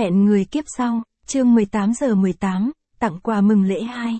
Hẹn người kiếp sau, chương 18:18, tặng quà mừng lễ 2.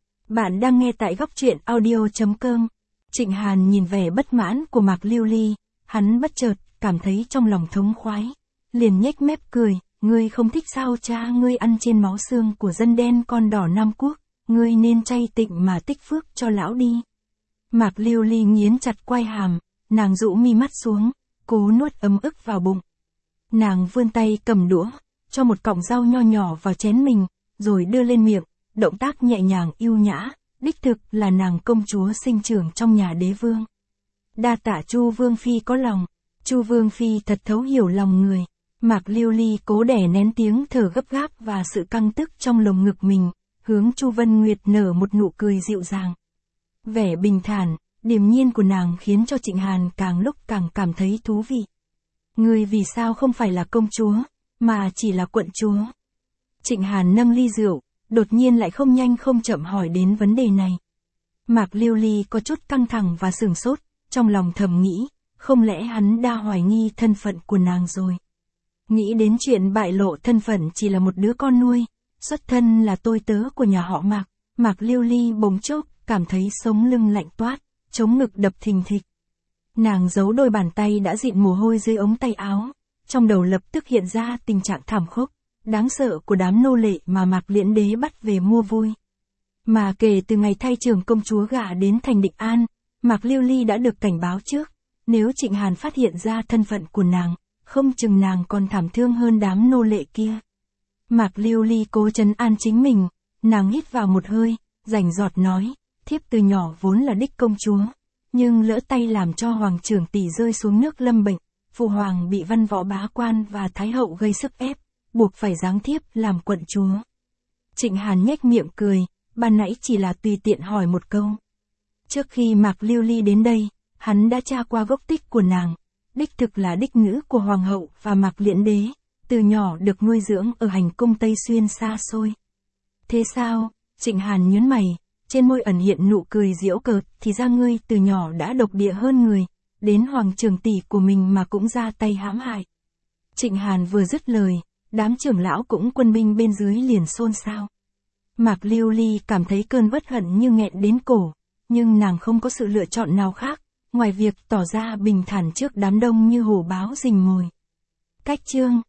Bạn đang nghe tại góc truyện audio.com. Trịnh Hàn nhìn vẻ bất mãn của Mạc Lưu Ly, hắn bất chợt, cảm thấy trong lòng thống khoái. Liền nhếch mép cười, ngươi không thích sao cha ngươi ăn trên máu xương của dân đen con đỏ Nam Quốc, ngươi nên chay tịnh mà tích phước cho lão đi. Mạc Lưu Ly nghiến chặt quai hàm, nàng rũ mi mắt xuống, cố nuốt ấm ức vào bụng. Nàng vươn tay cầm đũa, cho một cọng rau nho nhỏ vào chén mình, rồi đưa lên miệng, động tác nhẹ nhàng yêu nhã, đích thực là nàng công chúa sinh trưởng trong nhà đế vương. Đa tạ Chu Vương Phi có lòng, Chu Vương Phi thật thấu hiểu lòng người. Mạc Lưu Ly cố đè nén tiếng thở gấp gáp và sự căng tức trong lồng ngực mình, hướng Chu Vân Nguyệt nở một nụ cười dịu dàng. Vẻ bình thản, điềm nhiên của nàng khiến cho Trịnh Hàn càng lúc càng cảm thấy thú vị. Ngươi vì sao không phải là công chúa, mà chỉ là quận chúa? Trịnh Hàn nâng ly rượu, đột nhiên lại không nhanh không chậm hỏi đến vấn đề này. Mạc Lưu Ly có chút căng thẳng và sửng sốt, trong lòng thầm nghĩ, không lẽ hắn đã hoài nghi thân phận của nàng rồi. Nghĩ đến chuyện bại lộ thân phận chỉ là một đứa con nuôi, xuất thân là tôi tớ của nhà họ Mạc, Mạc Lưu Ly bỗng chốc cảm thấy sống lưng lạnh toát, chống ngực đập thình thịch. Nàng giấu đôi bàn tay đã dịn mồ hôi dưới ống tay áo, trong đầu lập tức hiện ra tình trạng thảm khốc, đáng sợ của đám nô lệ mà Mạc Liễn Đế bắt về mua vui. Mà kể từ ngày thay trưởng công chúa gả đến thành Định An, Mạc Lưu Ly đã được cảnh báo trước, nếu Trịnh Hàn phát hiện ra thân phận của nàng, không chừng nàng còn thảm thương hơn đám nô lệ kia. Mạc Lưu Ly cố trấn an chính mình, nàng hít vào một hơi, rành rọt nói, thiếp từ nhỏ vốn là đích công chúa, nhưng lỡ tay làm cho hoàng trưởng tỷ rơi xuống nước lâm bệnh, phụ hoàng bị văn võ bá quan và thái hậu gây sức ép, buộc phải giáng thiếp làm quận chúa. Trịnh Hàn nhếch miệng cười, ban nãy chỉ là tùy tiện hỏi một câu. Trước khi Mạc Lưu Ly đến đây, hắn đã tra qua gốc tích của nàng, đích thực là đích nữ của hoàng hậu và Mạc Liễn Đế, từ nhỏ được nuôi dưỡng ở hành cung Tây Xuyên xa xôi. Thế sao? Trịnh Hàn nhướng mày, trên môi ẩn hiện nụ cười giễu cợt, thì ra ngươi từ nhỏ đã độc địa hơn người, đến hoàng trưởng tỷ của mình mà cũng ra tay hãm hại. Trịnh Hàn vừa dứt lời, đám trưởng lão cũng quân binh bên dưới liền xôn xao. Mạc Lưu Ly cảm thấy cơn uất hận như nghẹn đến cổ, nhưng nàng không có sự lựa chọn nào khác, ngoài việc tỏ ra bình thản trước đám đông như hổ báo rình mồi. Cách chương